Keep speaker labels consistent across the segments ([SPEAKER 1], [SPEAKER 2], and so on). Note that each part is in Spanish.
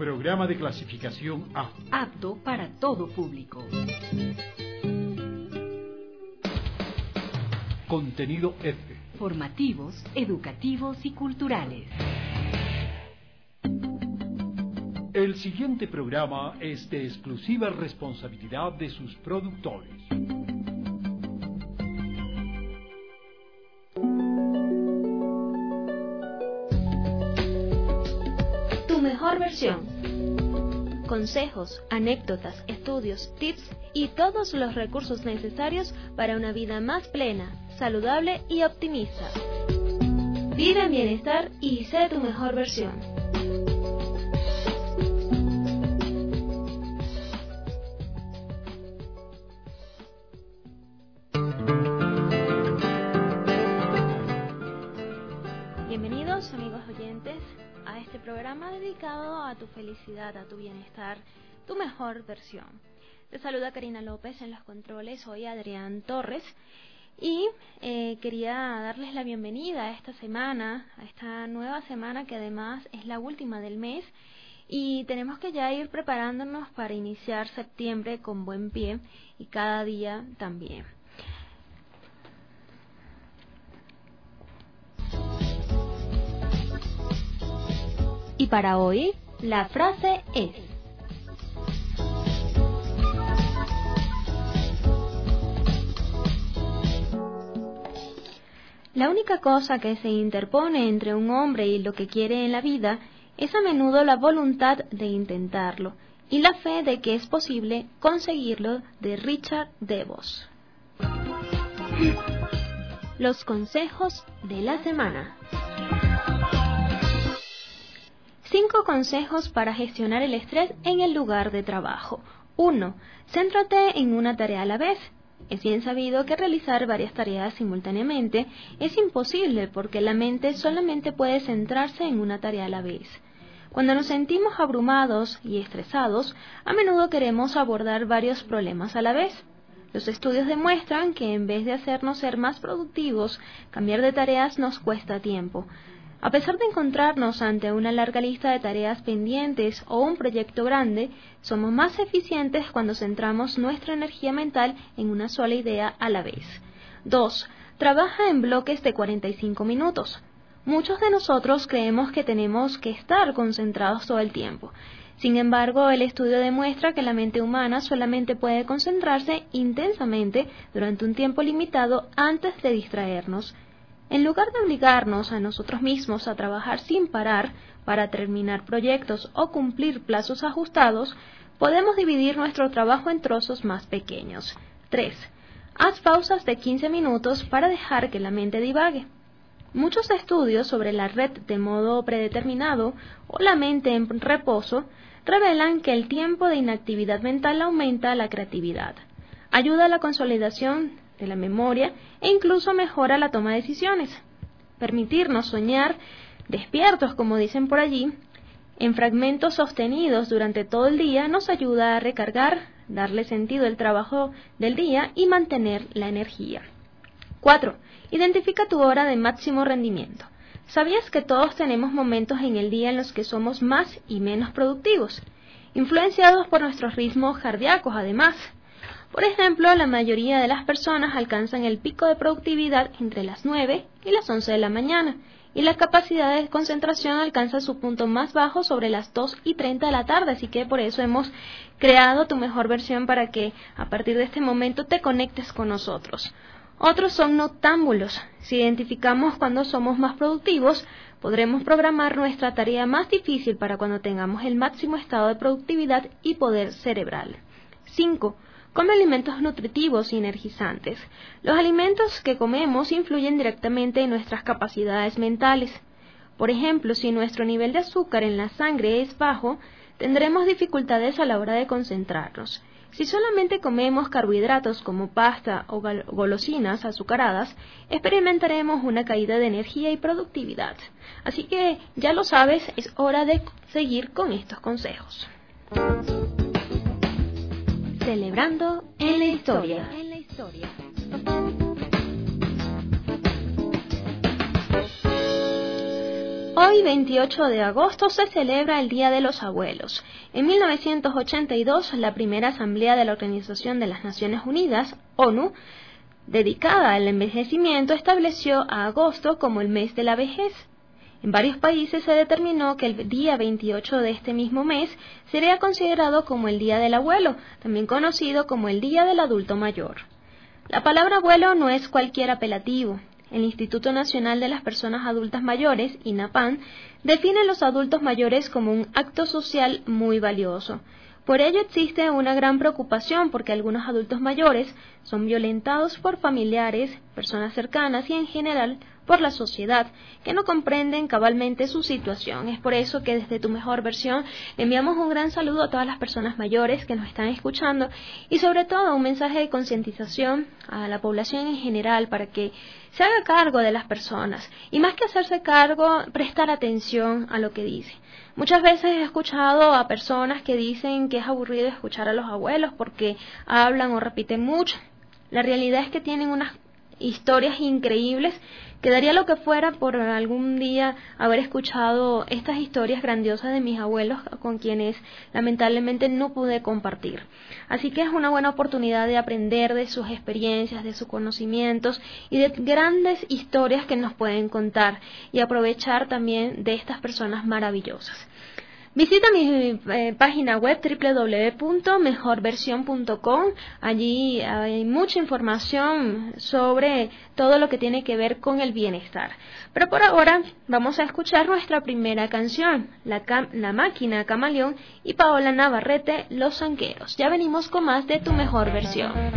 [SPEAKER 1] Programa de clasificación A.
[SPEAKER 2] Apto para todo público.
[SPEAKER 1] Contenido F.
[SPEAKER 2] Formativos, educativos y culturales.
[SPEAKER 1] El siguiente programa es de exclusiva responsabilidad de sus productores.
[SPEAKER 3] Tu mejor versión. Consejos, anécdotas, estudios, tips y todos los recursos necesarios para una vida más plena, saludable y optimista. Vive en bienestar y sé tu mejor versión. Bienvenidos, amigos oyentes, a este programa dedicado a tu felicidad, a tu bienestar, tu mejor versión. Te saluda Karina López en los controles, soy Adrián Torres y quería darles la bienvenida a esta semana, a esta nueva semana que además es la última del mes y tenemos que ya ir preparándonos para iniciar septiembre con buen pie y cada día también. Y para hoy, la frase es: la única cosa que se interpone entre un hombre y lo que quiere en la vida es a menudo la voluntad de intentarlo y la fe de que es posible conseguirlo, de Richard DeVos. Los consejos de la semana. 5 consejos para gestionar el estrés en el lugar de trabajo. 1. Céntrate en una tarea a la vez. Es bien sabido que realizar varias tareas simultáneamente es imposible porque la mente solamente puede centrarse en una tarea a la vez. Cuando nos sentimos abrumados y estresados, a menudo queremos abordar varios problemas a la vez. Los estudios demuestran que en vez de hacernos ser más productivos, cambiar de tareas nos cuesta tiempo. A pesar de encontrarnos ante una larga lista de tareas pendientes o un proyecto grande, somos más eficientes cuando centramos nuestra energía mental en una sola idea a la vez. 2. Trabaja en bloques de 45 minutos. Muchos de nosotros creemos que tenemos que estar concentrados todo el tiempo. Sin embargo, el estudio demuestra que la mente humana solamente puede concentrarse intensamente durante un tiempo limitado antes de distraernos. En lugar de obligarnos a nosotros mismos a trabajar sin parar para terminar proyectos o cumplir plazos ajustados, podemos dividir nuestro trabajo en trozos más pequeños. 3. Haz pausas de 15 minutos para dejar que la mente divague. Muchos estudios sobre la red de modo predeterminado o la mente en reposo revelan que el tiempo de inactividad mental aumenta la creatividad, ayuda a la consolidación de la memoria e incluso mejora la toma de decisiones. Permitirnos soñar despiertos, como dicen por allí, en fragmentos sostenidos durante todo el día nos ayuda a recargar, darle sentido al trabajo del día y mantener la energía. 4. Identifica tu hora de máximo rendimiento. ¿Sabías que todos tenemos momentos en el día en los que somos más y menos productivos? Influenciados por nuestros ritmos cardíacos, además. Por ejemplo, la mayoría de las personas alcanzan el pico de productividad entre las 9 y las 11 de la mañana, y la capacidad de concentración alcanza su punto más bajo sobre las 2:30 de la tarde, así que por eso hemos creado tu mejor versión para que a partir de este momento te conectes con nosotros. Otros son noctámbulos. Si identificamos cuando somos más productivos, podremos programar nuestra tarea más difícil para cuando tengamos el máximo estado de productividad y poder cerebral. 5. Come alimentos nutritivos y energizantes. Los alimentos que comemos influyen directamente en nuestras capacidades mentales. Por ejemplo, si nuestro nivel de azúcar en la sangre es bajo, tendremos dificultades a la hora de concentrarnos. Si solamente comemos carbohidratos como pasta o golosinas azucaradas, experimentaremos una caída de energía y productividad. Así que, ya lo sabes, es hora de seguir con estos consejos. Celebrando en la historia. Hoy, 28 de agosto, se celebra el Día de los Abuelos. En 1982, la primera asamblea de la Organización de las Naciones Unidas, ONU, dedicada al envejecimiento, estableció a agosto como el mes de la vejez. En varios países se determinó que el día 28 de este mismo mes sería considerado como el Día del Abuelo, también conocido como el Día del Adulto Mayor. La palabra abuelo no es cualquier apelativo. El Instituto Nacional de las Personas Adultas Mayores, INAPAM, define a los adultos mayores como un acto social muy valioso. Por ello existe una gran preocupación porque algunos adultos mayores son violentados por familiares, personas cercanas y en general por la sociedad, que no comprenden cabalmente su situación. Es por eso que desde Tu Mejor Versión enviamos un gran saludo a todas las personas mayores que nos están escuchando y sobre todo un mensaje de concientización a la población en general para que se haga cargo de las personas y más que hacerse cargo, prestar atención a lo que dice. Muchas veces he escuchado a personas que dicen que es aburrido escuchar a los abuelos porque hablan o repiten mucho. La realidad es que tienen unas historias increíbles que daría lo que fuera por algún día haber escuchado estas historias grandiosas de mis abuelos con quienes lamentablemente no pude compartir. Así que es una buena oportunidad de aprender de sus experiencias, de sus conocimientos y de grandes historias que nos pueden contar y aprovechar también de estas personas maravillosas. Visita mi página web www.mejorversion.com. Allí hay mucha información sobre todo lo que tiene que ver con el bienestar. Pero por ahora vamos a escuchar nuestra primera canción, La Máquina Camaleón y Paola Navarrete, Los Zanqueros. Ya venimos con más de Tu Mejor Versión.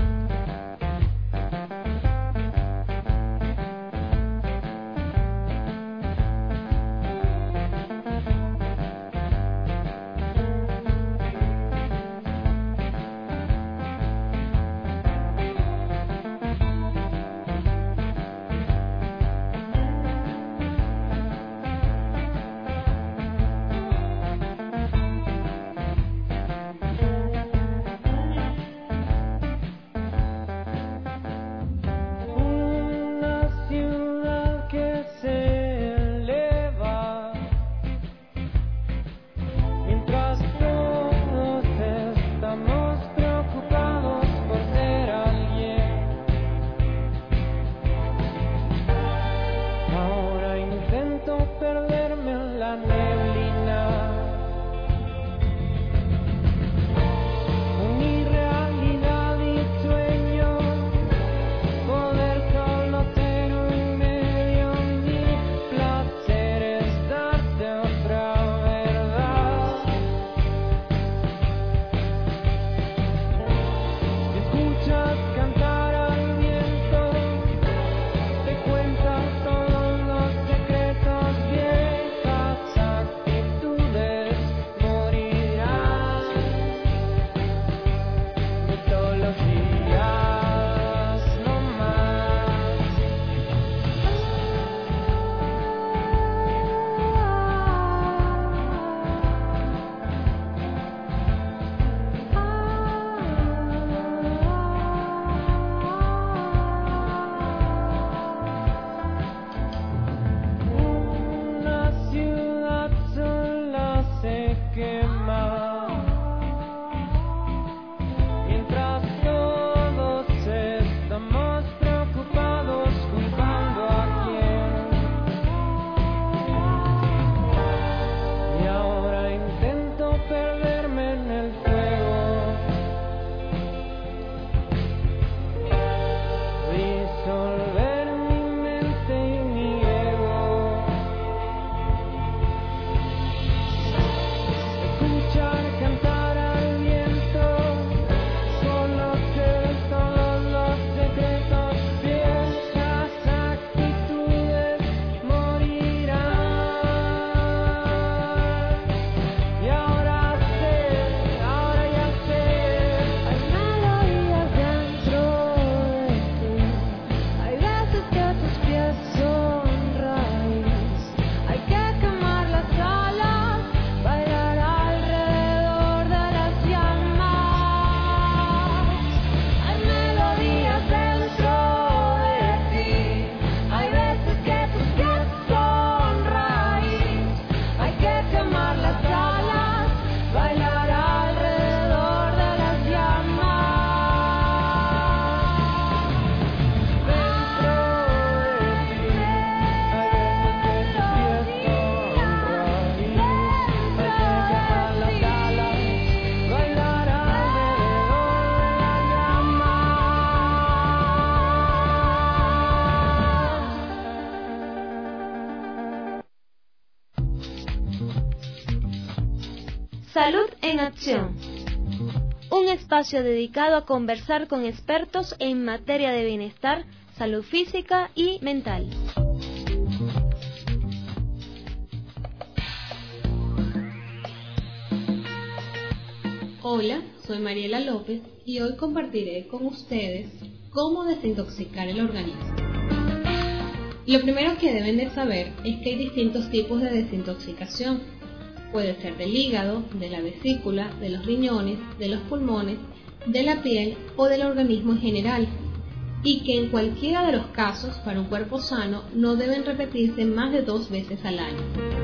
[SPEAKER 3] Salud en Acción. Un espacio dedicado a conversar con expertos en materia de bienestar, salud física y mental.
[SPEAKER 4] Hola, soy Mariela López y hoy compartiré con ustedes cómo desintoxicar el organismo. Lo primero que deben de saber es que hay distintos tipos de desintoxicación. Puede ser del hígado, de la vesícula, de los riñones, de los pulmones, de la piel o del organismo en general, y que en cualquiera de los casos para un cuerpo sano no deben repetirse más de 2 veces al año.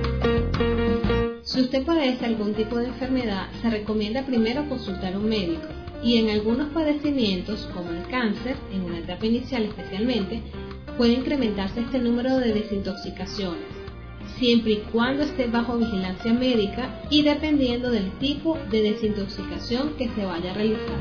[SPEAKER 4] Si usted padece algún tipo de enfermedad, se recomienda primero consultar a un médico, y en algunos padecimientos, como el cáncer, en una etapa inicial especialmente, puede incrementarse este número de desintoxicaciones, siempre y cuando esté bajo vigilancia médica y dependiendo del tipo de desintoxicación que se vaya a realizar.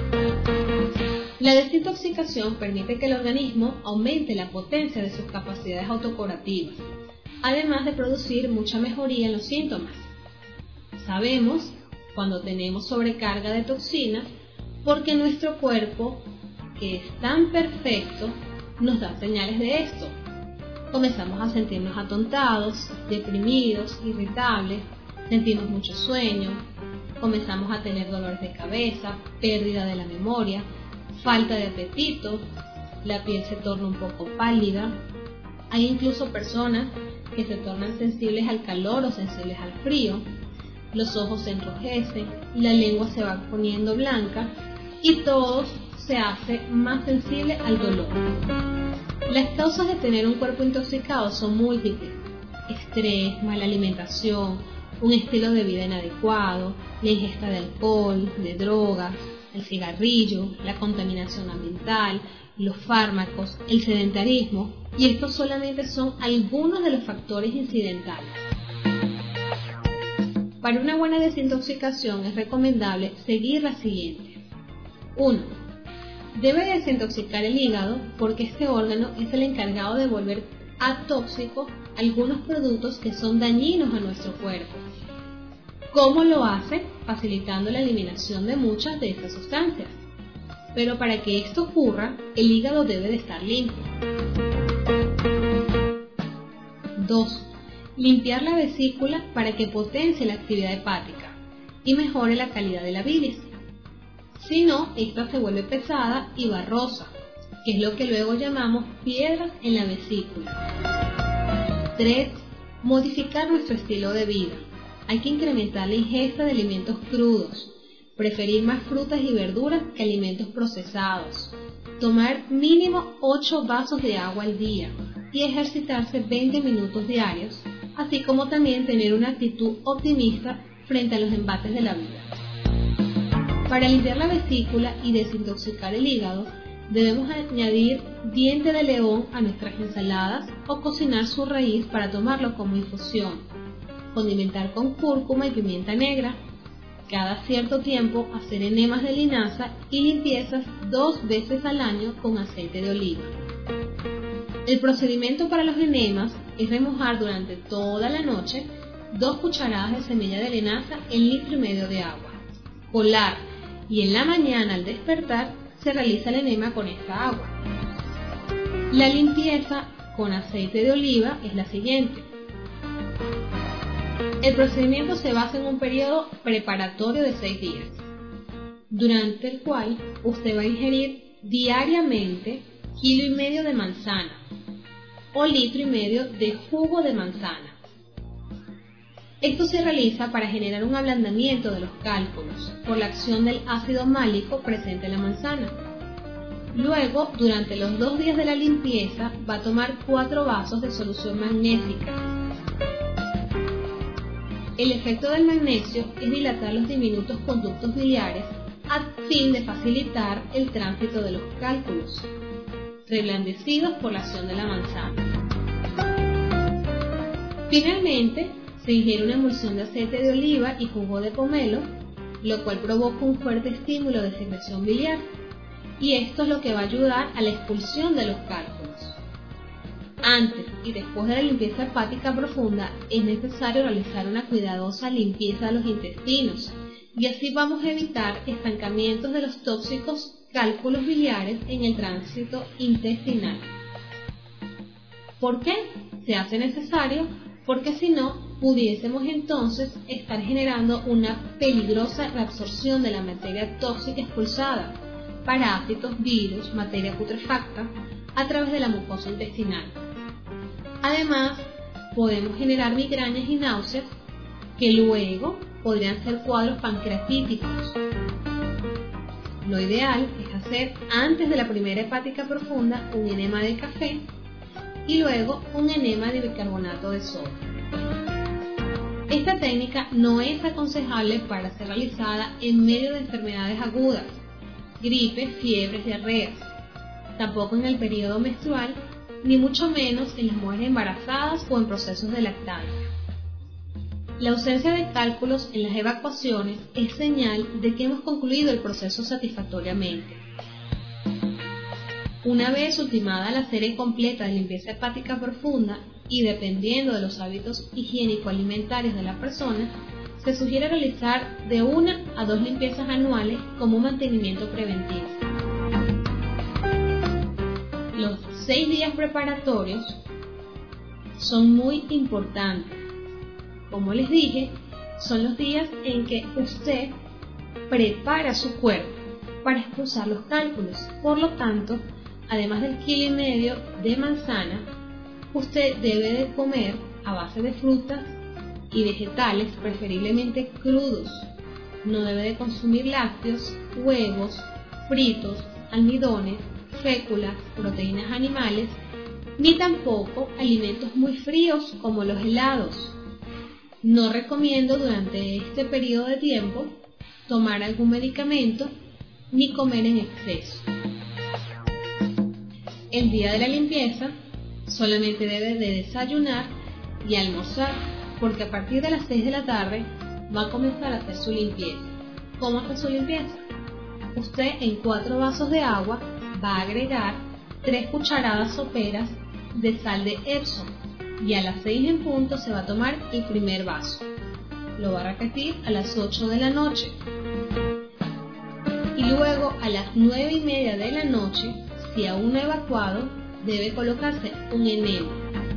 [SPEAKER 4] La desintoxicación permite que el organismo aumente la potencia de sus capacidades autocurativas, además de producir mucha mejoría en los síntomas. Sabemos cuando tenemos sobrecarga de toxinas porque nuestro cuerpo, que es tan perfecto, nos da señales de esto. Comenzamos a sentirnos atontados, deprimidos, irritables, sentimos mucho sueño, comenzamos a tener dolores de cabeza, pérdida de la memoria, falta de apetito, la piel se torna un poco pálida. Hay incluso personas que se tornan sensibles al calor o sensibles al frío, los ojos se enrojecen, la lengua se va poniendo blanca y todo se hace más sensible al dolor. Las causas de tener un cuerpo intoxicado son múltiples: estrés, mala alimentación, un estilo de vida inadecuado, la ingesta de alcohol, de drogas, el cigarrillo, la contaminación ambiental, los fármacos, el sedentarismo, y estos solamente son algunos de los factores incidentales. Para una buena desintoxicación es recomendable seguir las siguientes. 1. Debe desintoxicar el hígado porque este órgano es el encargado de volver atóxicos algunos productos que son dañinos a nuestro cuerpo. ¿Cómo lo hace? Facilitando la eliminación de muchas de estas sustancias. Pero para que esto ocurra, el hígado debe de estar limpio. 2. Limpiar la vesícula para que potencie la actividad hepática y mejore la calidad de la bilis. Si no, esta se vuelve pesada y barrosa, que es lo que luego llamamos piedras en la vesícula. 3. Modificar nuestro estilo de vida. Hay que incrementar la ingesta de alimentos crudos, preferir más frutas y verduras que alimentos procesados, tomar mínimo 8 vasos de agua al día y ejercitarse 20 minutos diarios, así como también tener una actitud optimista frente a los embates de la vida. Para limpiar la vesícula y desintoxicar el hígado, debemos añadir diente de león a nuestras ensaladas o cocinar su raíz para tomarlo como infusión, condimentar con cúrcuma y pimienta negra, cada cierto tiempo hacer enemas de linaza y limpiezas 2 veces al año con aceite de oliva. El procedimiento para los enemas es remojar durante toda la noche 2 cucharadas de semilla de linaza en 1,5 litros de agua, colar, y en la mañana al despertar se realiza el enema con esta agua. La limpieza con aceite de oliva es la siguiente. El procedimiento se basa en un periodo preparatorio de 6 días, durante el cual usted va a ingerir diariamente 1,5 kilos de manzana o 1,5 litros de jugo de manzana. Esto se realiza para generar un ablandamiento de los cálculos por la acción del ácido málico presente en la manzana. Luego, durante los 2 días de la limpieza, va a tomar 4 vasos de solución magnésica. El efecto del magnesio es dilatar los diminutos conductos biliares a fin de facilitar el tránsito de los cálculos, reblandecidos por la acción de la manzana. Finalmente, se ingiere una emulsión de aceite de oliva y jugo de pomelo, lo cual provoca un fuerte estímulo de secreción biliar, y esto es lo que va a ayudar a la expulsión de los cálculos. Antes y después de la limpieza hepática profunda es necesario realizar una cuidadosa limpieza de los intestinos y así vamos a evitar estancamientos de los tóxicos cálculos biliares en el tránsito intestinal. ¿Por qué se hace necesario? Porque si no, pudiésemos entonces estar generando una peligrosa reabsorción de la materia tóxica expulsada, parásitos, virus, materia putrefacta, a través de la mucosa intestinal. Además, podemos generar migrañas y náuseas que luego podrían ser cuadros pancreatíticos. Lo ideal es hacer antes de la primera hepática profunda un enema de café y luego un enema de bicarbonato de sodio. Esta técnica no es aconsejable para ser realizada en medio de enfermedades agudas, gripes, fiebres, diarreas, tampoco en el periodo menstrual, ni mucho menos en las mujeres embarazadas o en procesos de lactancia. La ausencia de cálculos en las evacuaciones es señal de que hemos concluido el proceso satisfactoriamente. Una vez ultimada la serie completa de limpieza hepática profunda y dependiendo de los hábitos higiénico-alimentarios de la persona, se sugiere realizar de 1 a 2 limpiezas anuales como un mantenimiento preventivo. Los 6 días preparatorios son muy importantes. Como les dije, son los días en que usted prepara su cuerpo para expulsar los cálculos. Por lo tanto, además del 1,5 kg de manzana, usted debe de comer a base de frutas y vegetales, preferiblemente crudos. No debe de consumir lácteos, huevos, fritos, almidones, féculas, proteínas animales, ni tampoco alimentos muy fríos como los helados. No recomiendo durante este periodo de tiempo tomar algún medicamento ni comer en exceso. El día de la limpieza solamente debe de desayunar y almorzar, porque a partir de las 6 de la tarde va a comenzar a hacer su limpieza. ¿Cómo hace su limpieza? Usted en 4 vasos de agua va a agregar 3 cucharadas soperas de sal de Epsom y a las 6 en punto se va a tomar el primer vaso. Lo va a repetir a las 8 de la noche. Y luego a las 9:30 de la noche, si aún no ha evacuado, debe colocarse un enema.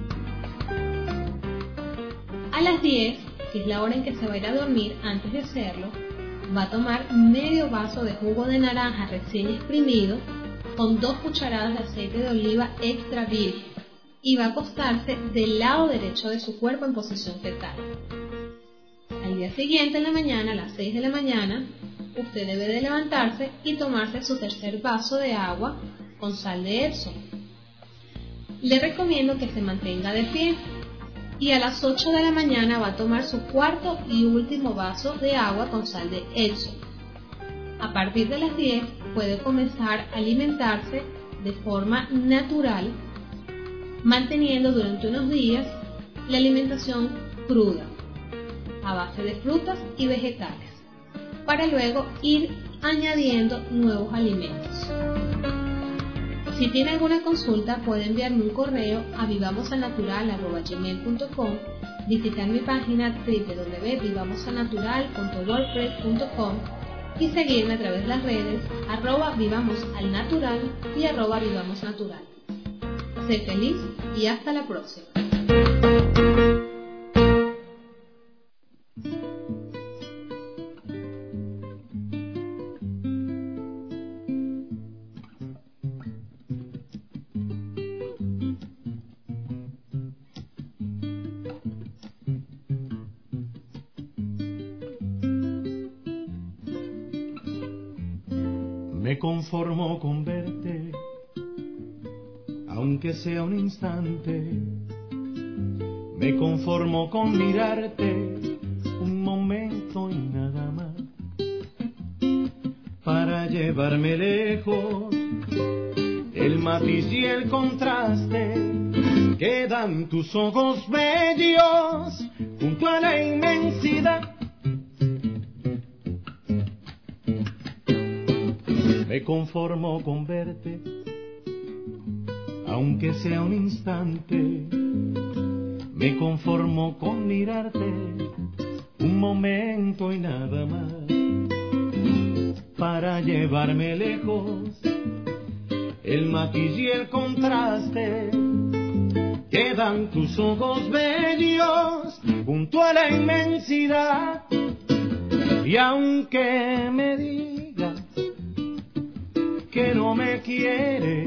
[SPEAKER 4] A las 10, que es la hora en que se va a ir a dormir, antes de hacerlo, va a tomar medio vaso de jugo de naranja recién exprimido con 2 cucharadas de aceite de oliva extra virgen y va a acostarse del lado derecho de su cuerpo en posición fetal. Al día siguiente en la mañana, a las 6 de la mañana, usted debe de levantarse y tomarse su tercer vaso de agua con sal de Epsom. Le recomiendo que se mantenga de pie y a las 8 de la mañana va a tomar su cuarto y último vaso de agua con sal de Epsom. A partir de las 10 puede comenzar a alimentarse de forma natural, manteniendo durante unos días la alimentación cruda, a base de frutas y vegetales, para luego ir añadiendo nuevos alimentos. Si tiene alguna consulta puede enviarme un correo a vivamosalnatural@gmail.com, visitar mi página www.vivamosalnatural.wordpress.com y seguirme a través de las redes @vivamosalnatural y @vivamosnatural. Sé feliz y hasta la próxima.
[SPEAKER 5] Me conformo con verte, aunque sea un instante. Me conformo con mirarte un momento y nada más, para llevarme lejos el matiz y el contraste que dan tus ojos bellos junto a la inmensidad. Me conformo con verte, aunque sea un instante, me conformo con mirarte un momento y nada más, para llevarme lejos el matiz y el contraste que dan tus ojos bellos junto a la inmensidad. Y aunque me digas que no me quieres,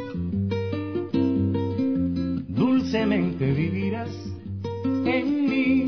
[SPEAKER 5] dulcemente vivirás en mí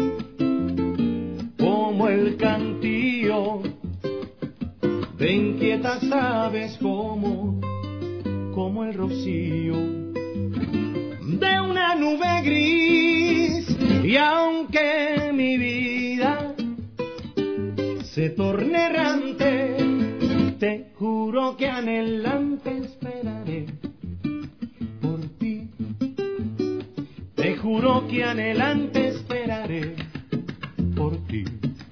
[SPEAKER 5] como el cantillo de inquietas aves, como el rocío de una nube gris. Y aunque mi vida se torne errante, te juro que anhelante esperaré por ti. Te juro que anhelante esperaré por ti.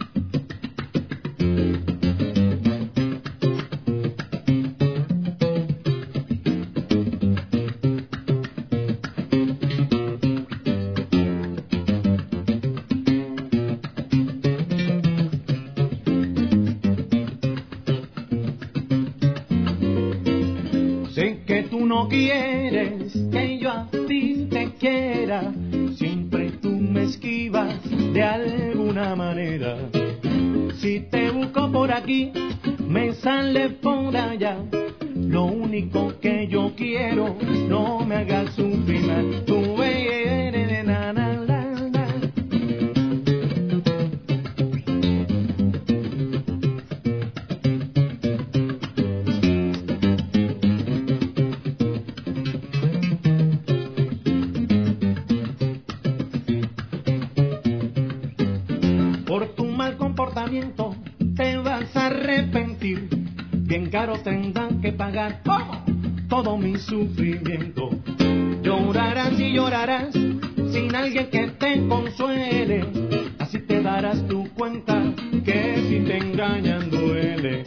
[SPEAKER 5] No quieres que yo a ti te quiera, siempre tú me esquivas de alguna manera. Si te busco por aquí, me sale por allá. Lo único que yo quiero, no me hagas sufrir más. Tú eres de na na na na. Te vas a arrepentir, bien caro tendrán que pagar todo mi sufrimiento. Llorarás y llorarás sin alguien que te consuele, así te darás tu cuenta que si te engañan duele.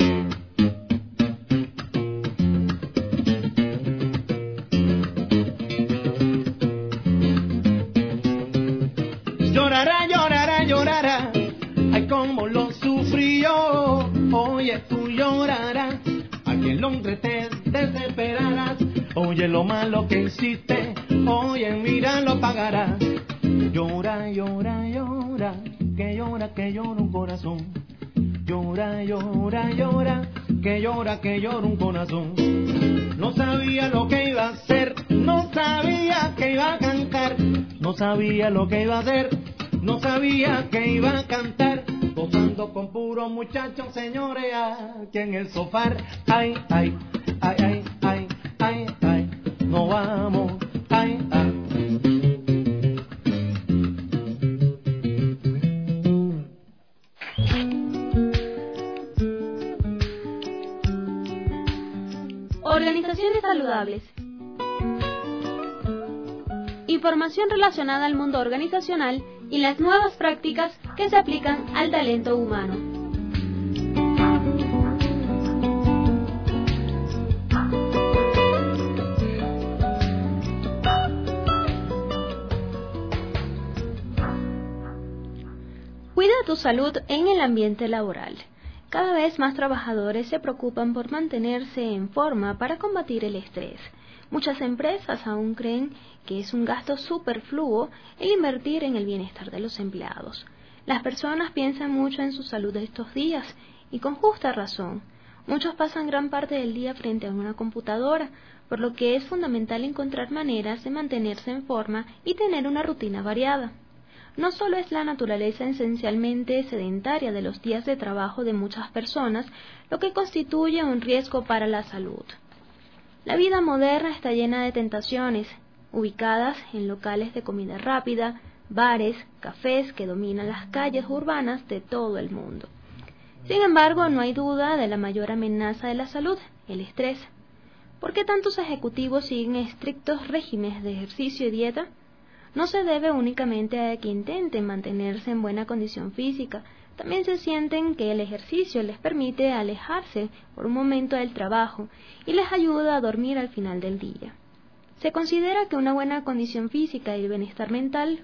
[SPEAKER 5] Llorará, llorará, llorará, ay cómo lo sufrí yo. Oye, tú llorarás, aquí en Londres te desesperarás. Oye, lo malo que hiciste, oye, mira, lo pagarás. Llora, llora, llora, que llora un corazón. Llora, llora, llora, que llora un corazón. No sabía lo que iba a hacer, no sabía que iba a cantar, no sabía lo que iba a hacer, no sabía que iba a cantar, gozando con puro muchacho, señores, aquí en el sofá. Ay, ay, ay, ay, ay, ay, ay, no vamos, ay, ay.
[SPEAKER 3] Organizaciones saludables. Información relacionada al mundo organizacional y las nuevas prácticas que se aplican al talento humano. Cuida tu salud en el ambiente laboral. Cada vez más trabajadores se preocupan por mantenerse en forma para combatir el estrés. Muchas empresas aún creen que es un gasto superfluo el invertir en el bienestar de los empleados. Las personas piensan mucho en su salud estos días y con justa razón. Muchos pasan gran parte del día frente a una computadora, por lo que es fundamental encontrar maneras de mantenerse en forma y tener una rutina variada. No solo es la naturaleza esencialmente sedentaria de los días de trabajo de muchas personas lo que constituye un riesgo para la salud. La vida moderna está llena de tentaciones, ubicadas en locales de comida rápida, bares, cafés que dominan las calles urbanas de todo el mundo. Sin embargo, no hay duda de la mayor amenaza de la salud, el estrés. ¿Por qué tantos ejecutivos siguen estrictos regímenes de ejercicio y dieta? No se debe únicamente a que intenten mantenerse en buena condición física, también se sienten que el ejercicio les permite alejarse por un momento del trabajo y les ayuda a dormir al final del día. Se considera que una buena condición física y el bienestar mental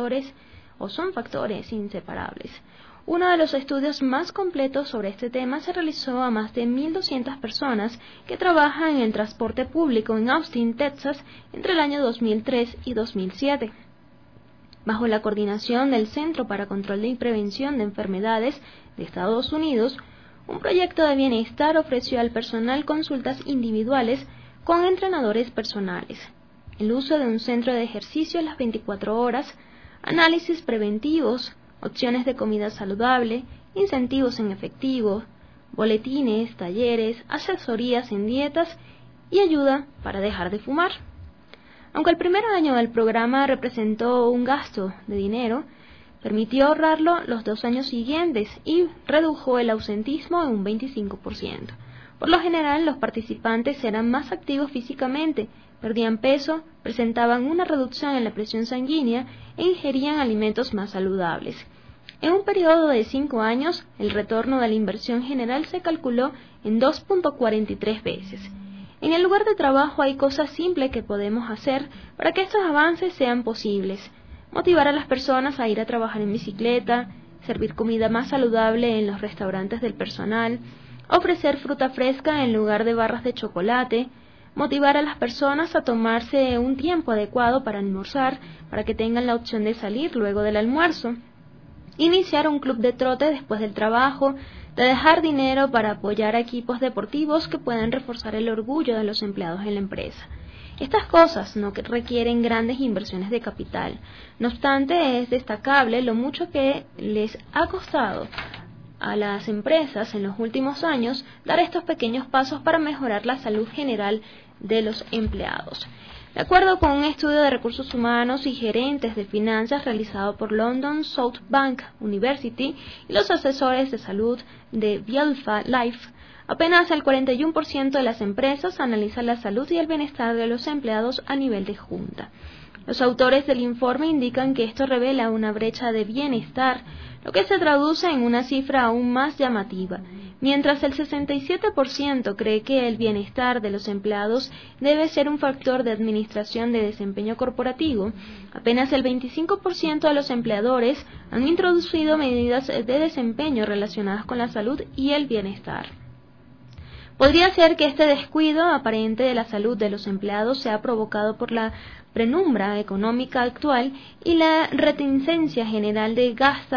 [SPEAKER 3] son factores inseparables. Uno de los estudios más completos sobre este tema se realizó a más de 1.200 personas que trabajan en el transporte público en Austin, Texas, entre el año 2003 y 2007. Bajo la coordinación del Centro para Control y Prevención de Enfermedades de Estados Unidos, un proyecto de bienestar ofreció al personal consultas individuales con entrenadores personales, el uso de un centro de ejercicio a las 24 horas, análisis preventivos, opciones de comida saludable, incentivos en efectivo, boletines, talleres, asesorías en dietas y ayuda para dejar de fumar. Aunque el primer año del programa representó un gasto de dinero, permitió ahorrarlo los 2 años siguientes y redujo el ausentismo en un 25%. Por lo general, los participantes eran más activos físicamente, perdían peso, presentaban una reducción en la presión sanguínea e ingerían alimentos más saludables. En un periodo de 5 años, el retorno de la inversión general se calculó en 2.43 veces. En el lugar de trabajo hay cosas simples que podemos hacer para que estos avances sean posibles. Motivar a las personas a ir a trabajar en bicicleta, servir comida más saludable en los restaurantes del personal, ofrecer fruta fresca en lugar de barras de chocolate, motivar a las personas a tomarse un tiempo adecuado para almorzar, para que tengan la opción de salir luego del almuerzo, iniciar un club de trote después del trabajo, de dejar dinero para apoyar a equipos deportivos que puedan reforzar el orgullo de los empleados en la empresa. Estas cosas no requieren grandes inversiones de capital. No obstante, es destacable lo mucho que les ha costado a las empresas en los últimos años dar estos pequeños pasos para mejorar la salud general de los empleados. De acuerdo con un estudio de recursos humanos y gerentes de finanzas realizado por London South Bank University y los asesores de salud de Vialfa Life, apenas el 41% de las empresas analizan la salud y el bienestar de los empleados a nivel de junta. Los autores del informe indican que esto revela una brecha de bienestar, lo que se traduce en una cifra aún más llamativa. Mientras el 67% cree que el bienestar de los empleados debe ser un factor de administración de desempeño corporativo, apenas el 25% de los empleadores han introducido medidas de desempeño relacionadas con la salud y el bienestar. Podría ser que este descuido aparente de la salud de los empleados sea provocado por la penumbra económica actual y la reticencia general de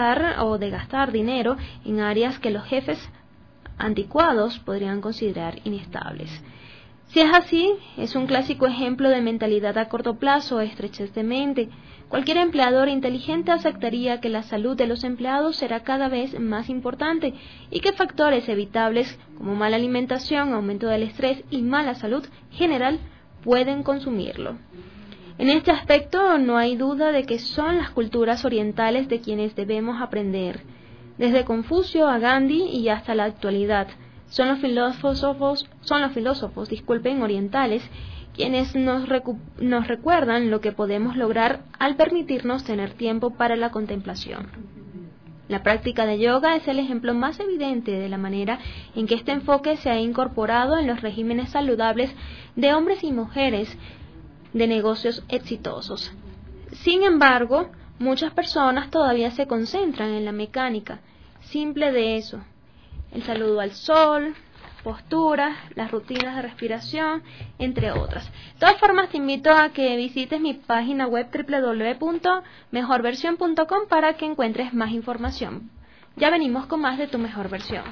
[SPEAKER 3] gastar dinero en áreas que los jefes anticuados podrían considerar inestables. Si es así, es un clásico ejemplo de mentalidad a corto plazo o estrechez de mente. Cualquier empleador inteligente aceptaría que la salud de los empleados será cada vez más importante y que factores evitables como mala alimentación, aumento del estrés y mala salud general pueden consumirlo. En este aspecto no hay duda de que son las culturas orientales de quienes debemos aprender. Desde Confucio a Gandhi y hasta la actualidad, son los filósofos orientales quienes nos recuerdan lo que podemos lograr al permitirnos tener tiempo para la contemplación. La práctica de yoga es el ejemplo más evidente de la manera en que este enfoque se ha incorporado en los regímenes saludables de hombres y mujeres de negocios exitosos. Sin embargo, muchas personas todavía se concentran en la mecánica simple de eso, el saludo al sol, posturas, las rutinas de respiración, entre otras. De todas formas, te invito a que visites mi página web www.mejorversión.com para que encuentres más información. Ya venimos con más de Tu Mejor Versión.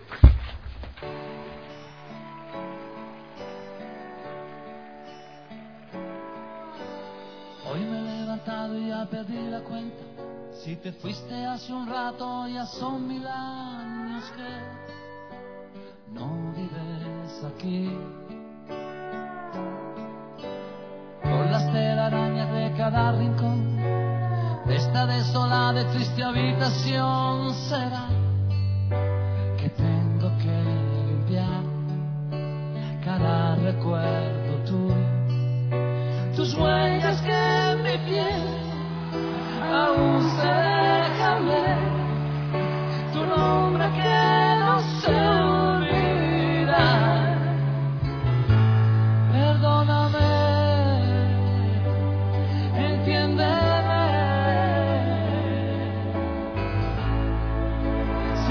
[SPEAKER 6] Hoy me he levantado y ya perdí la cuenta. Si te fuiste hace un rato, ya son 1000 años que no vives aquí. Con las telarañas de cada rincón de esta desolada y triste habitación, será que tengo que limpiar cada recuerdo tuyo, tus huellas que en mi piel aún se dejan ver, tu nombre que no se olvida. Perdóname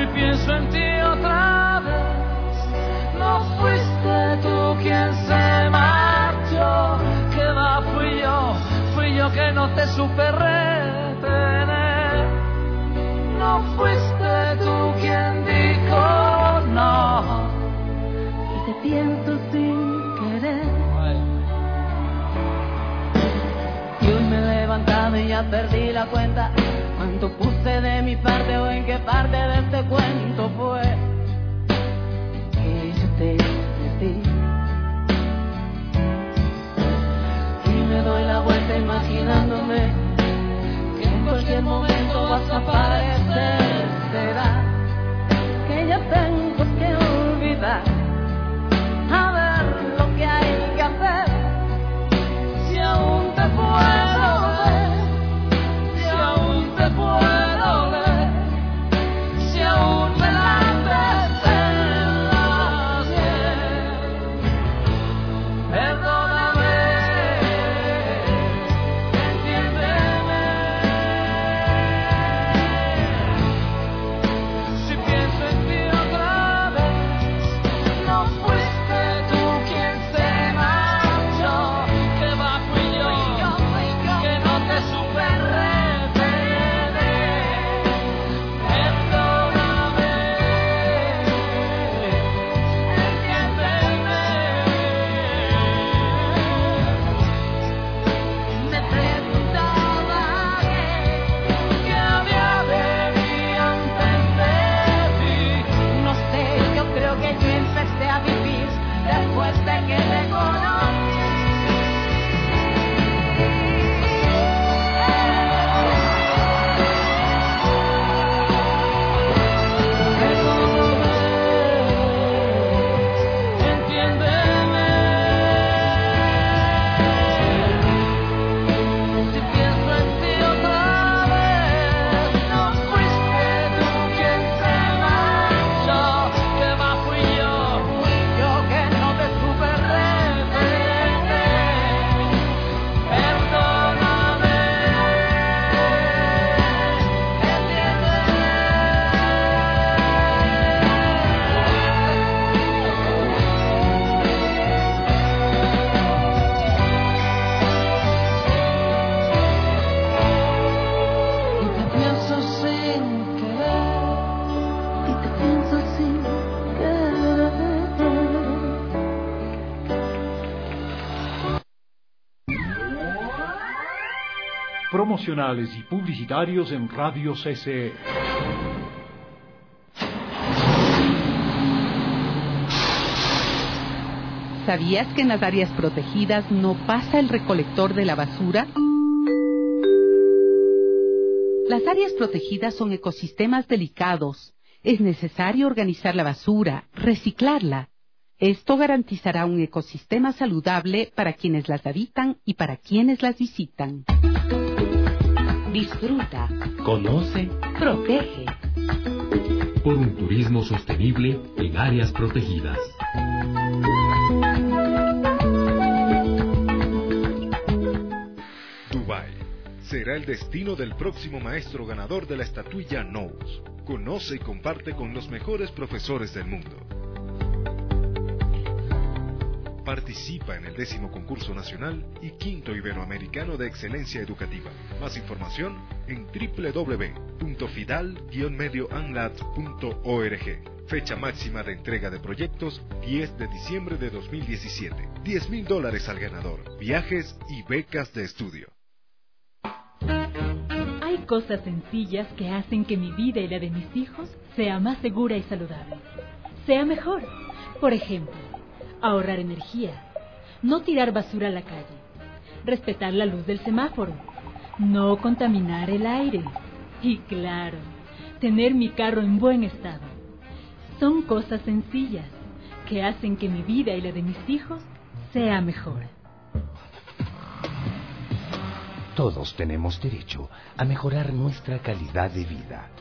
[SPEAKER 6] pienso en ti otra vez, no fuiste tú quien se marchó, que va, fui yo que no te supe retener, no fuiste tú quien dijo no, y te pienso sin querer. Y hoy me he levantado y ya perdí la cuenta, cuánto puse de mi parte o en qué parte de este cuento fue que yo te perdí. Y me doy la vuelta imaginándome que en cualquier momento vas a aparecer. Será que ya tengo que olvidar, a ver lo que hay que hacer, si aún te puedo ver, si aún te puedo ver, si aún me lates en la piel. Perdóname, entiéndeme, si pienso en ti otra vez, no fuiste tú quien se marchó, que va, fui yo, que no te supe retener. Perdóname, entiéndeme. Me preguntaba qué había de mí antes de ti. No sé, yo creo que yo empecé a vivir después de que te conocí. Entiéndeme, si pienso en ti otra vez, no fuiste tú quien se marchó, que va, fui yo que no te supe retener. Perdóname, y te pienso sin querer, y te pienso sin querer.
[SPEAKER 1] Promocionales y publicitarios en Radio CCE.
[SPEAKER 7] ¿Sabías que en las áreas protegidas no pasa el recolector de la basura? Las áreas protegidas son ecosistemas delicados. Es necesario organizar la basura, reciclarla. Esto garantizará un ecosistema saludable para quienes las habitan y para quienes las visitan.
[SPEAKER 2] Disfruta,
[SPEAKER 8] Conoce
[SPEAKER 2] protege.
[SPEAKER 8] por un turismo sostenible en áreas protegidas.
[SPEAKER 9] Dubái será el destino del próximo maestro ganador de la estatuilla Knowles. Conoce y comparte con los mejores profesores del mundo. Participa en el 10º concurso nacional y 5º iberoamericano de excelencia educativa. Más información en www.fidal-medioanlat.org. Fecha máxima de entrega de proyectos 10 de diciembre de 2017. $10,000 al ganador. Viajes y becas de estudio.
[SPEAKER 10] Hay cosas sencillas que hacen que mi vida y la de mis hijos sea más segura y saludable. Sea mejor. Por ejemplo, ahorrar energía, no tirar basura a la calle, respetar la luz del semáforo, no contaminar el aire y, claro, tener mi carro en buen estado. Son cosas sencillas que hacen que mi vida y la de mis hijos sea mejor.
[SPEAKER 11] Todos tenemos derecho a mejorar nuestra calidad de vida.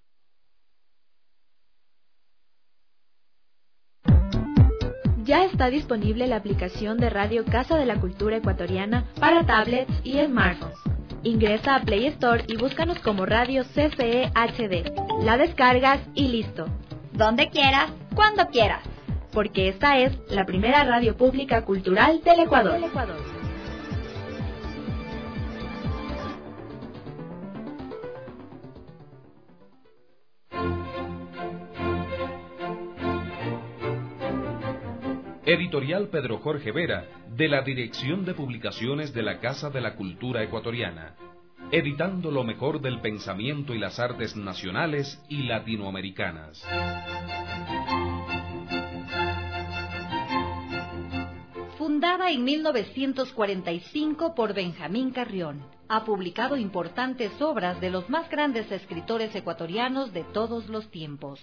[SPEAKER 3] Ya está disponible la aplicación de Radio Casa de la Cultura Ecuatoriana para tablets y smartphones. Ingresa a Play Store y búscanos como Radio CCE HD. La descargas y listo.
[SPEAKER 12] Donde quieras, cuando quieras.
[SPEAKER 3] Porque esta es la primera radio pública cultural del Ecuador.
[SPEAKER 13] Editorial Pedro Jorge Vera, de la Dirección de Publicaciones de la Casa de la Cultura Ecuatoriana, editando lo mejor del pensamiento y las artes nacionales y latinoamericanas.
[SPEAKER 2] Fundada en 1945 por Benjamín Carrión, ha publicado importantes obras de los más grandes escritores ecuatorianos de todos los tiempos.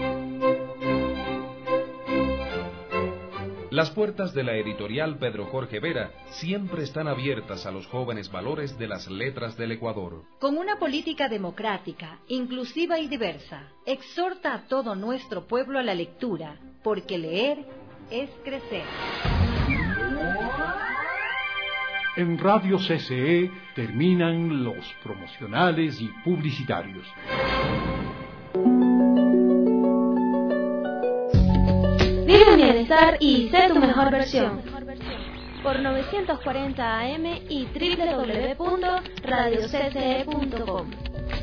[SPEAKER 13] Las puertas de la editorial Pedro Jorge Vera siempre están abiertas a los jóvenes valores de las letras del Ecuador.
[SPEAKER 2] Con una política democrática, inclusiva y diversa, exhorta a todo nuestro pueblo a la lectura, porque leer es crecer.
[SPEAKER 1] En Radio CCE terminan los promocionales y publicitarios.
[SPEAKER 3] Vive en bienestar y sé tu mejor versión. Por 940 AM y www.radiocce.com.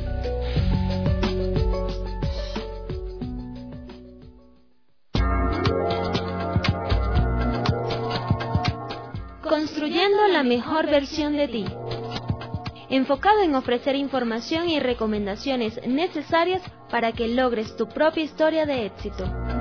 [SPEAKER 3] Construyendo la mejor versión de ti. Enfocado en ofrecer información y recomendaciones necesarias para que logres tu propia historia de éxito.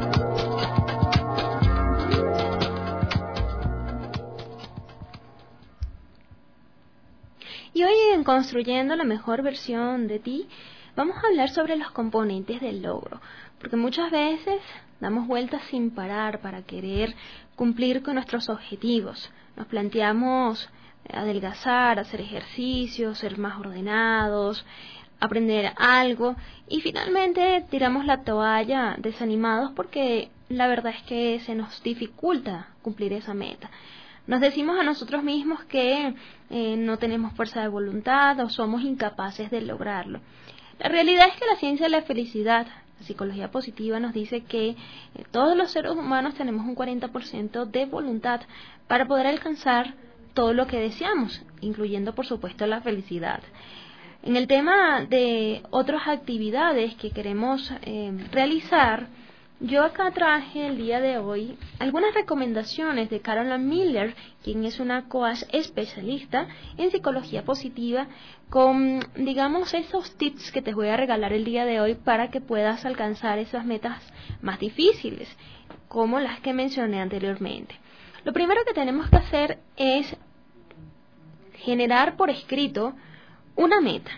[SPEAKER 3] Y hoy en Construyendo la mejor versión de ti, vamos a hablar sobre los componentes del logro, porque muchas veces damos vueltas sin parar para querer cumplir con nuestros objetivos. Nos planteamos adelgazar, hacer ejercicio, ser más ordenados, aprender algo y finalmente tiramos la toalla desanimados porque la verdad es que se nos dificulta cumplir esa meta. Nos decimos a nosotros mismos que no tenemos fuerza de voluntad o somos incapaces de lograrlo. La realidad es que la ciencia de la felicidad, la psicología positiva, nos dice que todos los seres humanos tenemos un 40% de voluntad para poder alcanzar todo lo que deseamos, incluyendo por supuesto la felicidad. En el tema de otras actividades que queremos realizar, yo acá traje el día de hoy algunas recomendaciones de Caroline Miller, quien es una coach especialista en psicología positiva, con, digamos, esos tips que te voy a regalar el día de hoy para que puedas alcanzar esas metas más difíciles, como las que mencioné anteriormente. Lo primero que tenemos que hacer es generar por escrito una meta.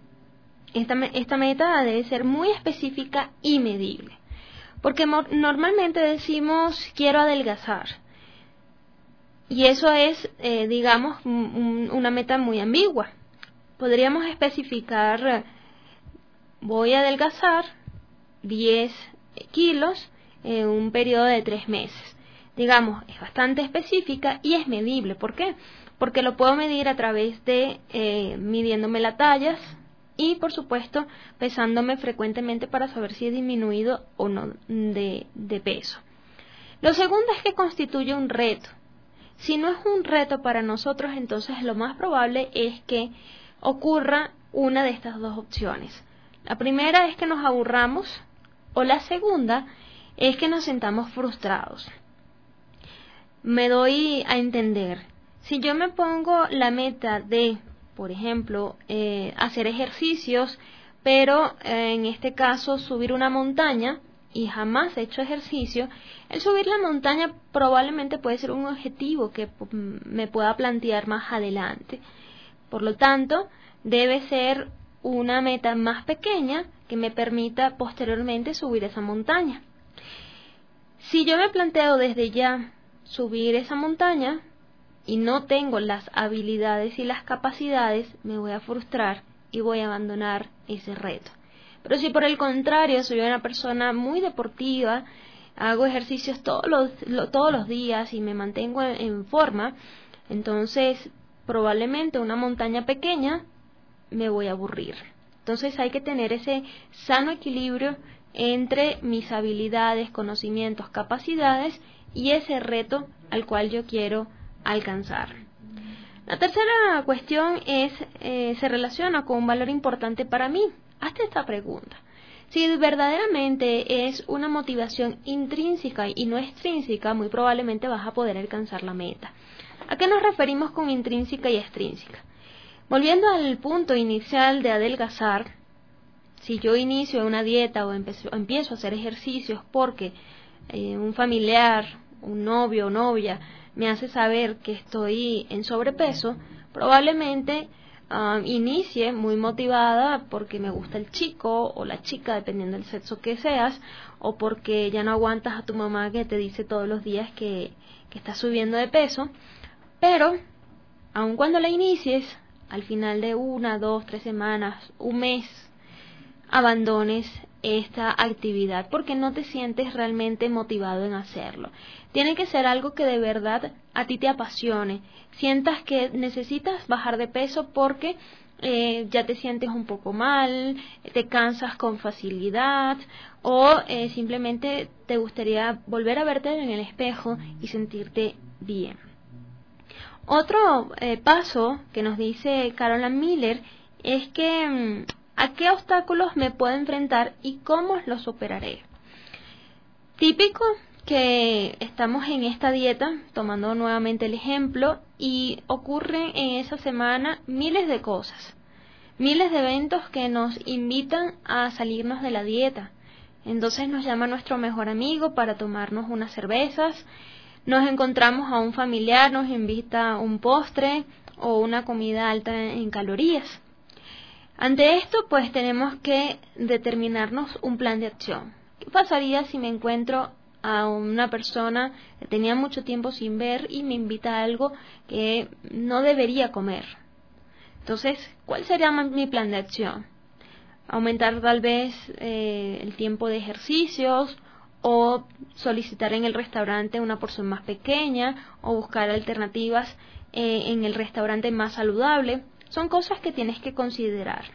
[SPEAKER 3] Esta meta debe ser muy específica y medible. Porque normalmente decimos quiero adelgazar y eso es, digamos, una meta muy ambigua. Podríamos especificar voy a adelgazar 10 kilos en un periodo de 3 meses. Digamos, es bastante específica y es medible. ¿Por qué? Porque lo puedo medir a través de midiéndome las tallas, y por supuesto pesándome frecuentemente para saber si he disminuido o no de peso. Lo segundo es que constituye un reto. Si no es un reto para nosotros, entonces lo más probable es que ocurra una de estas dos opciones. La primera es que nos aburramos o la segunda es que nos sentamos frustrados. Me doy a entender. Si yo me pongo la meta de, por ejemplo, hacer ejercicios, pero en este caso subir una montaña y jamás he hecho ejercicio, el subir la montaña probablemente puede ser un objetivo que me pueda plantear más adelante. Por lo tanto, debe ser una meta más pequeña que me permita posteriormente subir esa montaña. Si yo me planteo desde ya subir esa montaña, y no tengo las habilidades y las capacidades, me voy a frustrar y voy a abandonar ese reto. Pero si por el contrario soy una persona muy deportiva, hago ejercicios todos los días y me mantengo en forma, entonces probablemente una montaña pequeña me voy a aburrir. Entonces hay que tener ese sano equilibrio entre mis habilidades, conocimientos, capacidades y ese reto al cual yo quiero alcanzar. La tercera cuestión se relaciona con un valor importante para mí. Hazte esta pregunta. Si verdaderamente es una motivación intrínseca y no extrínseca, muy probablemente vas a poder alcanzar la meta. ¿A qué nos referimos con intrínseca y extrínseca? Volviendo al punto inicial de adelgazar, si yo inicio una dieta o empiezo a hacer ejercicios porque un familiar, un novio o novia me hace saber que estoy en sobrepeso, probablemente inicie muy motivada porque me gusta el chico o la chica, dependiendo del sexo que seas, o porque ya no aguantas a tu mamá que te dice todos los días que estás subiendo de peso. Pero, aun cuando la inicies, al final de 1, 2, 3 semanas, un mes, abandones esta actividad porque no te sientes realmente motivado en hacerlo. Tiene que ser algo que de verdad a ti te apasione, sientas que necesitas bajar de peso porque ya te sientes un poco mal, te cansas con facilidad o simplemente te gustaría volver a verte en el espejo y sentirte bien. Otro paso que nos dice Caroline Miller es que ¿a qué obstáculos me puedo enfrentar y cómo los superaré? Típico que estamos en esta dieta, tomando nuevamente el ejemplo, y ocurren en esa semana miles de cosas, miles de eventos que nos invitan a salirnos de la dieta. Entonces nos llama nuestro mejor amigo para tomarnos unas cervezas, nos encontramos a un familiar, nos invita a un postre o una comida alta en calorías. Ante esto, pues tenemos que determinarnos un plan de acción. ¿Qué pasaría si me encuentro a una persona que tenía mucho tiempo sin ver y me invita a algo que no debería comer? Entonces, ¿cuál sería mi plan de acción? Aumentar tal vez el tiempo de ejercicios, o solicitar en el restaurante una porción más pequeña, o buscar alternativas en el restaurante más saludable. Son cosas que tienes que considerar.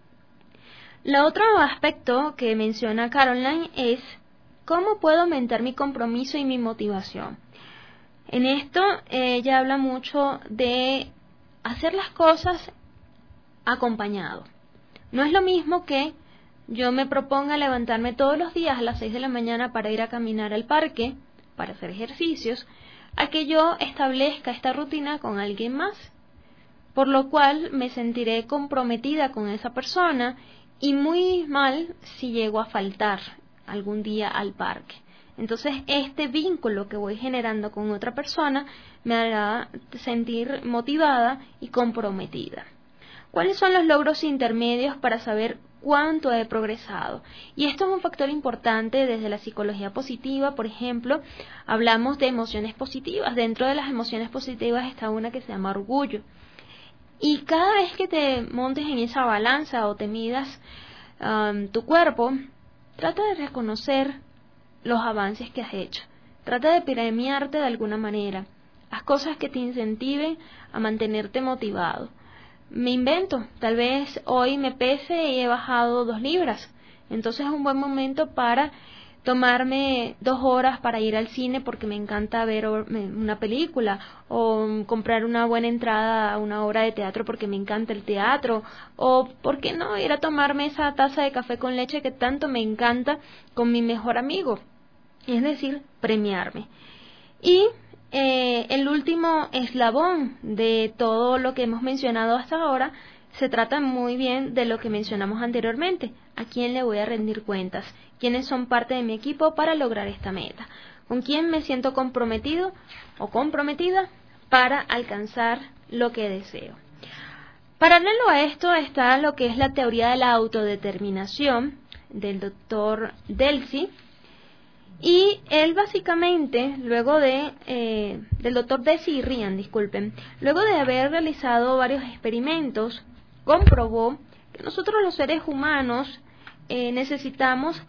[SPEAKER 3] El otro aspecto que menciona Caroline es cómo puedo aumentar mi compromiso y mi motivación. En esto ella habla mucho de hacer las cosas acompañado. No es lo mismo que yo me proponga levantarme todos los días a las 6 de la mañana para ir a caminar al parque, para hacer ejercicios, a que yo establezca esta rutina con alguien más, por lo cual me sentiré comprometida con esa persona y muy mal si llego a faltar algún día al parque. Entonces este vínculo que voy generando con otra persona me hará sentir motivada y comprometida. ¿Cuáles son los logros intermedios para saber cuánto he progresado? Y esto es un factor importante desde la psicología positiva. Por ejemplo, hablamos de emociones positivas. Dentro de las emociones positivas está una que se llama orgullo. Y cada vez que te montes en esa balanza o te midas tu cuerpo, trata de reconocer los avances que has hecho. Trata de premiarte de alguna manera. Haz cosas que te incentiven a mantenerte motivado. Me invento, tal vez hoy me pese y he bajado 2 libras. Entonces es un buen momento para tomarme 2 horas para ir al cine porque me encanta ver una película, o comprar una buena entrada a una obra de teatro porque me encanta el teatro, o ¿por qué no ir a tomarme esa taza de café con leche que tanto me encanta con mi mejor amigo? Es decir, premiarme. Y el último eslabón de todo lo que hemos mencionado hasta ahora se trata muy bien de lo que mencionamos anteriormente. ¿A quién le voy a rendir cuentas? ¿Quiénes son parte de mi equipo para lograr esta meta? ¿Con quién me siento comprometido o comprometida para alcanzar lo que deseo? Paralelo a esto está lo que es la teoría de la autodeterminación del doctor Delsey. Y él básicamente, luego del doctor Deci y Ryan, disculpen, luego de haber realizado varios experimentos, comprobó que nosotros los seres humanos necesitamos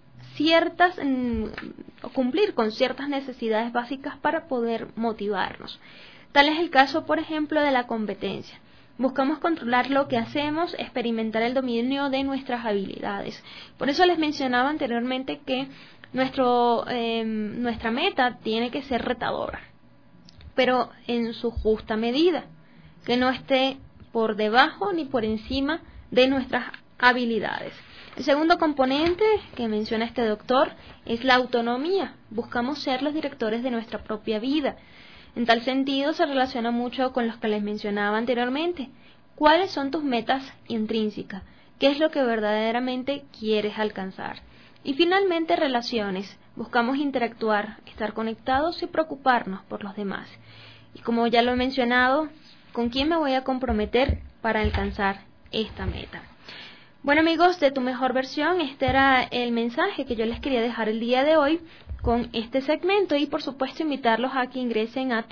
[SPEAKER 3] cumplir con ciertas necesidades básicas para poder motivarnos. Tal es el caso, por ejemplo, de la competencia. buscamos controlar lo que hacemos, experimentar el dominio de nuestras habilidades. Por eso les mencionaba anteriormente que nuestra meta tiene que ser retadora, pero en su justa medida, que no esté por debajo ni por encima de nuestras habilidades. El segundo componente que menciona este doctor es la autonomía. Buscamos ser los directores de nuestra propia vida. En tal sentido se relaciona mucho con los que les mencionaba anteriormente. ¿Cuáles son tus metas intrínsecas? ¿Qué es lo que verdaderamente quieres alcanzar? Y finalmente, relaciones. Buscamos interactuar, estar conectados y preocuparnos por los demás. Y como ya lo he mencionado, ¿con quién me voy a comprometer para alcanzar esta meta? Bueno, amigos, de Tu Mejor Versión, este era el mensaje que yo les quería dejar el día de hoy con este segmento, y por supuesto invitarlos a que ingresen a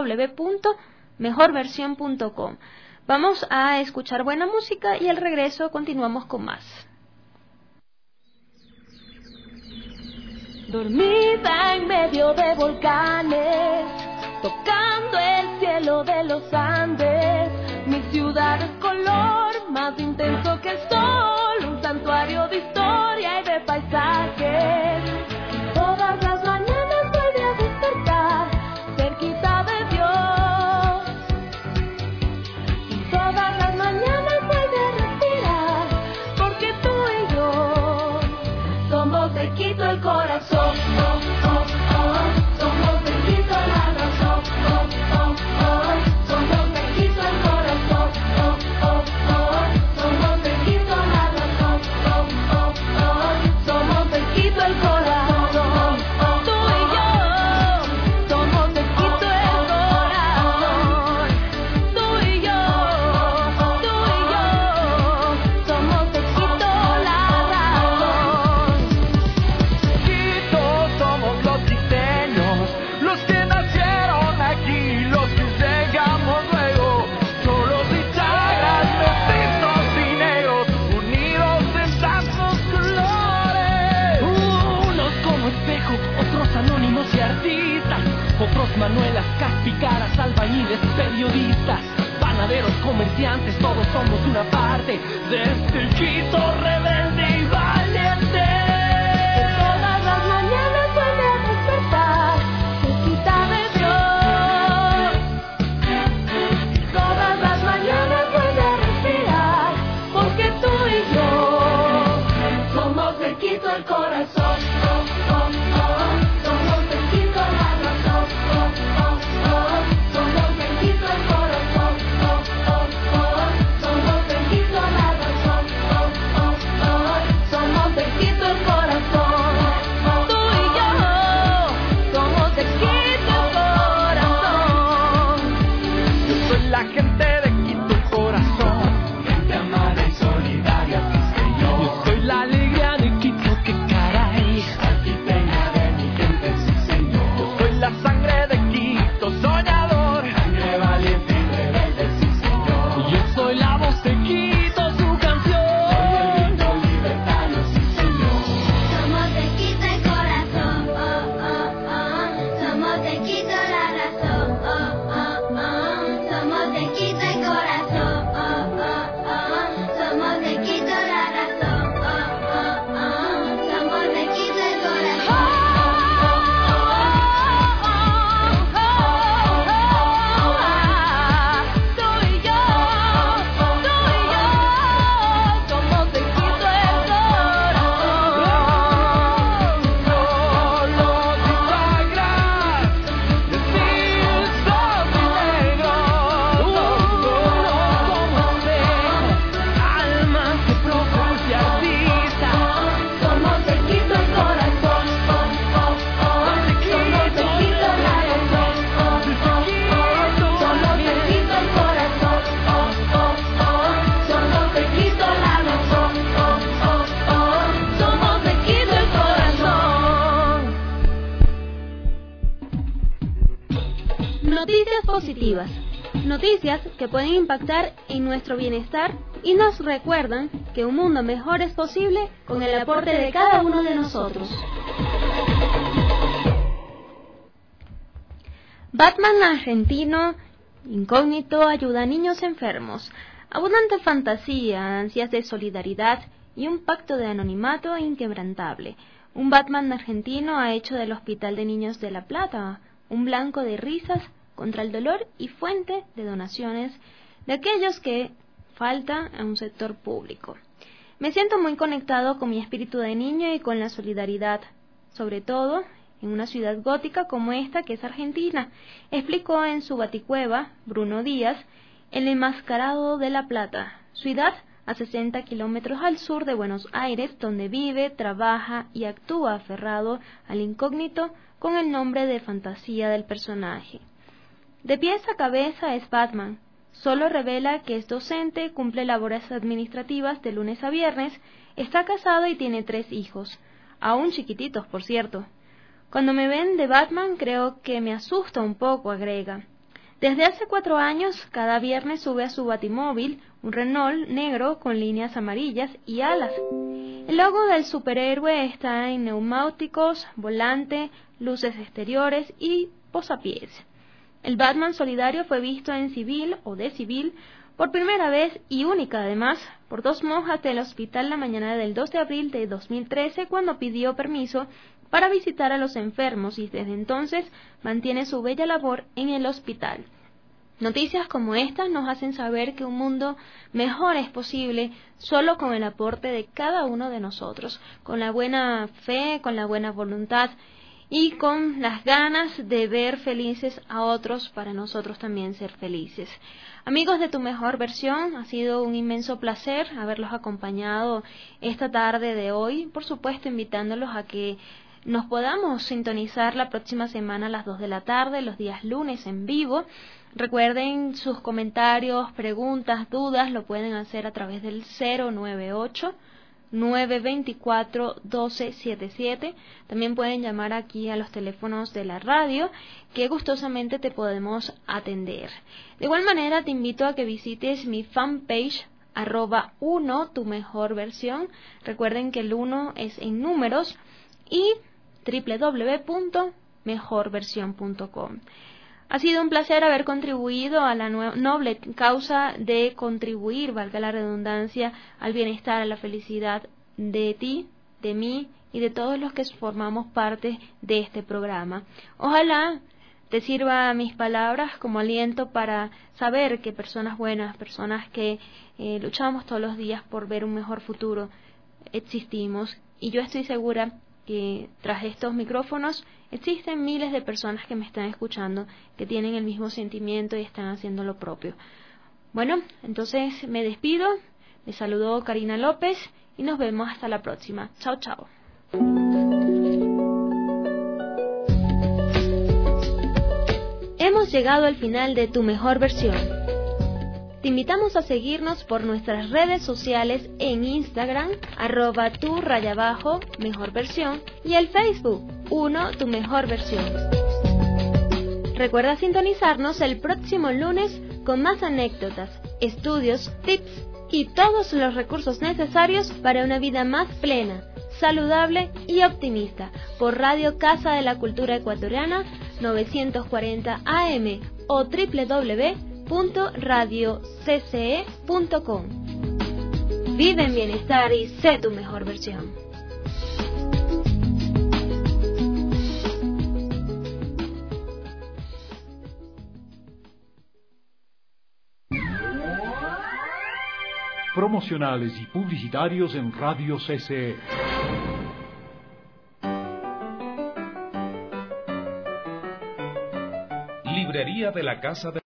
[SPEAKER 3] www.mejorversion.com. Vamos a escuchar buena música y al regreso continuamos con más.
[SPEAKER 6] Dormida en medio de volcanes, tocando el cielo de los Andes, mi ciudad es color más intenso que el sol, un santuario de historia y de paisajes. Todas las mañanas vuelve a despertar, cerquita de Dios. Y todas las mañanas vuelve a respirar, porque tú y yo somos de Quito el corazón. Somos de Quito la razón. Somos de Quito el corazón. Somos de Quito la razón. Somos de Quito el corazón. Tú y yo somos de Quito el corazón. Tú y yo somos de Quito la razón. Quito somos los quiteños, los que nacieron aquí, los que llegamos luego, solos y chagras, mestizos y negros, unidos en tantos colores. Unos como Espejo, otros anónimos y artistas, otros Manuelas, Caspicaras, albañiles, periodistas, panaderos, comerciantes, todos somos una parte de este Quito rebelde y valiente. Todas las mañanas vuelve a despertar, cerquita de Dios. Todas las mañanas vuelve a respirar, porque tú y yo somos de Quito el corazón. Somos de Quito la razón. Somos de Quito el corazón. Somos de Quito la razón. Somos de Quito el corazón. Tú y yo somos de Quito el corazón. Yo soy la gente de Quito el corazón, gente amada y solidaria, sí señor. Yo soy la alegría de Quito, que caray, salquiteña de mi gente, sí señor. Yo soy la sangre de Quito, soñador, sangre valiente y rebelde, sí señor. Yo soy la voz de Quito, su canción, soy el grito libertario, sí señor.
[SPEAKER 14] Somos de Quito el corazón, somos de Quito la razón, somos de Quito el corazón, somos de Quito la razón, somos de Quito el corazón.
[SPEAKER 6] Tú y yo somos de Quito el corazón. Solos y chagras, mestizos y negros, somos de almas de profes y artistas. Somos de Quito el corazón. Somos de Quito la razón. Somos de Quito el corazón. Somos de Quito la razón. Somos de Quito el corazón.
[SPEAKER 3] Noticias positivas. Noticias que pueden impactar en nuestro bienestar y nos recuerdan que un mundo mejor es posible con el aporte de cada uno de nosotros. Batman argentino Incógnito ayuda a niños enfermos. Abundante fantasía, ansias de solidaridad y un pacto de anonimato inquebrantable. Un Batman argentino ha hecho del Hospital de Niños de La Plata un blanco de risas contra el dolor y fuente de donaciones de aquellos que falta a un sector público. Me siento muy conectado con mi espíritu de niño y con la solidaridad, sobre todo en una ciudad gótica como esta que es Argentina, explicó en su baticueva Bruno Díaz, el enmascarado de La Plata, ciudad a 60 kilómetros al sur de Buenos Aires, donde vive, trabaja y actúa aferrado al incógnito con el nombre de fantasía del personaje. De pies a cabeza es Batman. Solo revela que es docente, cumple labores administrativas de lunes a viernes, está casado y tiene 3 hijos, aún chiquititos, por cierto. Cuando me ven de Batman creo que me asusta un poco, agrega. Desde hace 4 años, cada viernes sube a su batimóvil, un Renault negro con líneas amarillas y alas. El logo del superhéroe está en neumáticos, volante, luces exteriores y posapiés. El Batman solidario fue visto en civil o de civil por primera vez y única además por 2 monjas del hospital la mañana del 2 de abril de 2013 cuando pidió permiso para visitar a los enfermos y desde entonces mantiene su bella labor en el hospital. Noticias como estas nos hacen saber que un mundo mejor es posible solo con el aporte de cada uno de nosotros, con la buena fe, con la buena voluntad y con las ganas de ver felices a otros para nosotros también ser felices. Amigos de Tu Mejor Versión, ha sido un inmenso placer haberlos acompañado esta tarde de hoy, por supuesto invitándolos a que nos podamos sintonizar la próxima semana a las 2 de la tarde, los días lunes en vivo. Recuerden sus comentarios, preguntas, dudas, lo pueden hacer a través del 098-924-1277. También pueden llamar aquí a los teléfonos de la radio, que gustosamente te podemos atender. De igual manera, te invito a que visites mi fanpage, @1 Tu Mejor Versión. Recuerden que el 1 es en números y www.mejorversión.com. Ha sido un placer haber contribuido a la noble causa de contribuir, valga la redundancia, al bienestar, a la felicidad de ti, de mí y de todos los que formamos parte de este programa. Ojalá te sirva mis palabras como aliento para saber que personas buenas, personas que luchamos todos los días por ver un mejor futuro, existimos, y yo estoy segura que tras estos micrófonos existen miles de personas que me están escuchando, que tienen el mismo sentimiento y están haciendo lo propio. Bueno, entonces me despido, les saludó Karina López y nos vemos hasta la próxima. Chao, chao. Hemos llegado al final de Tu Mejor Versión. Te invitamos a seguirnos por nuestras redes sociales en Instagram, @tu_mejorversión y el Facebook, 1 Tu Mejor Versión. Recuerda sintonizarnos el próximo lunes con más anécdotas, estudios, tips y todos los recursos necesarios para una vida más plena, saludable y optimista por Radio Casa de la Cultura Ecuatoriana 940 AM o www.radiocce.com. Vive en bienestar y sé tu mejor versión.
[SPEAKER 1] Promocionales y publicitarios en Radio CCE.
[SPEAKER 13] Librería de la Casa de